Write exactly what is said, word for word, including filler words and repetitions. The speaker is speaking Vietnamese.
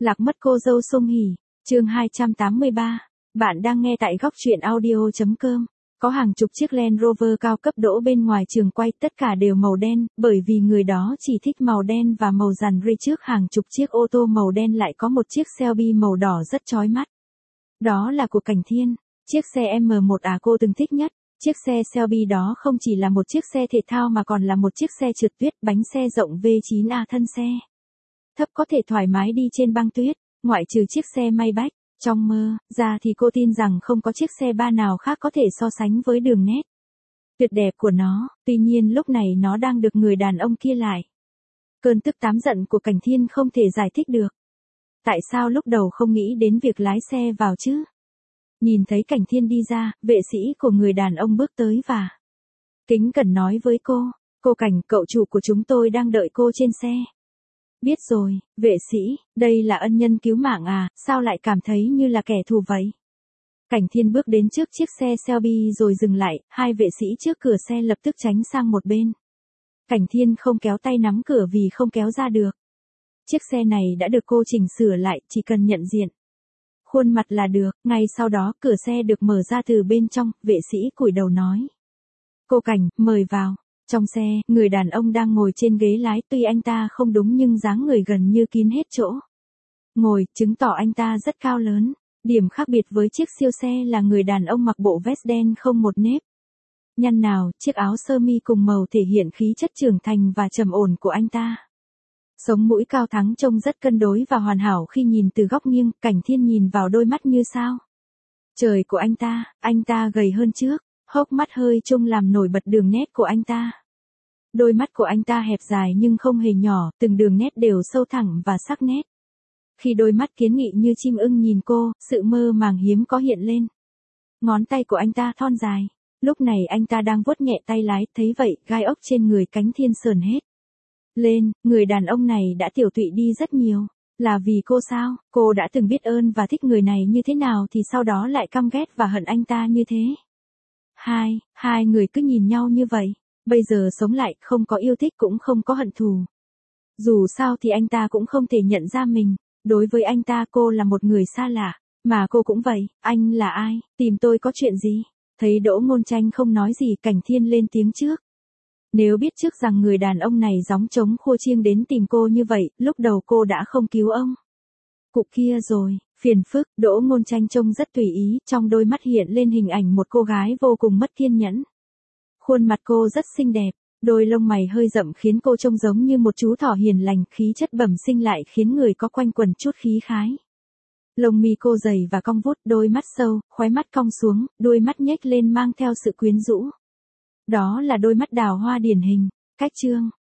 Lạc mất cô dâu Song Hỷ, chương hai trăm tám mươi ba. Bạn đang nghe tại góc truyện audio chấm com. Có hàng chục chiếc Land Rover cao cấp đỗ bên ngoài trường quay, tất cả đều màu đen, bởi vì người đó chỉ thích màu đen và màu dàn ri. Trước hàng chục chiếc ô tô màu đen lại có một chiếc Shelby màu đỏ rất chói mắt. Đó là của Cảnh Thiên, chiếc xe em một à cô từng thích nhất. Chiếc xe Shelby đó không chỉ là một chiếc xe thể thao mà còn là một chiếc xe trượt tuyết, bánh xe rộng V chín A, thân xe thấp có thể thoải mái đi trên băng tuyết, ngoại trừ chiếc xe Maybach. Trong mơ ra thì cô tin rằng không có chiếc xe ba nào khác có thể so sánh với đường nét tuyệt đẹp của nó, tuy nhiên lúc này nó đang được người đàn ông kia lại. Cơn tức tám giận của Cảnh Thiên không thể giải thích được. Tại sao lúc đầu không nghĩ đến việc lái xe vào chứ? Nhìn thấy Cảnh Thiên đi ra, vệ sĩ của người đàn ông bước tới và kính cẩn nói với cô, cô Cảnh, cậu chủ của chúng tôi đang đợi cô trên xe. Biết rồi, vệ sĩ, đây là ân nhân cứu mạng à, sao lại cảm thấy như là kẻ thù vậy? Cảnh Thiên bước đến trước chiếc xe Shelby rồi dừng lại, hai vệ sĩ trước cửa xe lập tức tránh sang một bên. Cảnh Thiên không kéo tay nắm cửa vì không kéo ra được. Chiếc xe này đã được cô chỉnh sửa lại, chỉ cần nhận diện khuôn mặt là được. Ngay sau đó cửa xe được mở ra từ bên trong, vệ sĩ cúi đầu nói. Cô Cảnh, mời vào. Trong xe, người đàn ông đang ngồi trên ghế lái, tuy anh ta không đúng nhưng dáng người gần như kín hết chỗ ngồi, chứng tỏ anh ta rất cao lớn. Điểm khác biệt với chiếc siêu xe là người đàn ông mặc bộ vest đen không một nếp nhăn nào, chiếc áo sơ mi cùng màu thể hiện khí chất trưởng thành và trầm ổn của anh ta. Sống mũi cao thắng trông rất cân đối và hoàn hảo khi nhìn từ góc nghiêng. Cảnh Thiên nhìn vào đôi mắt như sao trời của anh ta, anh ta gầy hơn trước, hốc mắt hơi trông làm nổi bật đường nét của anh ta. Đôi mắt của anh ta hẹp dài nhưng không hề nhỏ, từng đường nét đều sâu thẳng và sắc nét. Khi đôi mắt kiến nghị như chim ưng nhìn cô, sự mơ màng hiếm có hiện lên. Ngón tay của anh ta thon dài. Lúc này anh ta đang vuốt nhẹ tay lái, thấy vậy, gai ốc trên người Cảnh Thiên sờn hết lên. Người đàn ông này đã tiểu tụy đi rất nhiều. Là vì cô sao? Cô đã từng biết ơn và thích người này như thế nào thì sau đó lại căm ghét và hận anh ta như thế. Hai, hai người cứ nhìn nhau như vậy. Bây giờ sống lại, không có yêu thích cũng không có hận thù. Dù sao thì anh ta cũng không thể nhận ra mình. Đối với anh ta cô là một người xa lạ. Mà cô cũng vậy. Anh là ai? Tìm tôi có chuyện gì? Thấy Đỗ Ngôn Tranh không nói gì, Cảnh Thiên lên tiếng trước. Nếu biết trước rằng người đàn ông này gióng trống khua chiêng đến tìm cô như vậy, lúc đầu cô đã không cứu ông cụ kia rồi. Phiền phức. Đỗ Ngôn Tranh trông rất tùy ý, trong đôi mắt hiện lên hình ảnh một cô gái vô cùng mất kiên nhẫn. Khuôn mặt cô rất xinh đẹp, đôi lông mày hơi rậm khiến cô trông giống như một chú thỏ hiền lành, khí chất bẩm sinh lại khiến người có quanh quần chút khí khái. Lông mi cô dày và cong vút, đôi mắt sâu, khóe mắt cong xuống, đôi mắt nhếch lên mang theo sự quyến rũ. Đó là đôi mắt đào hoa điển hình. Cách trương,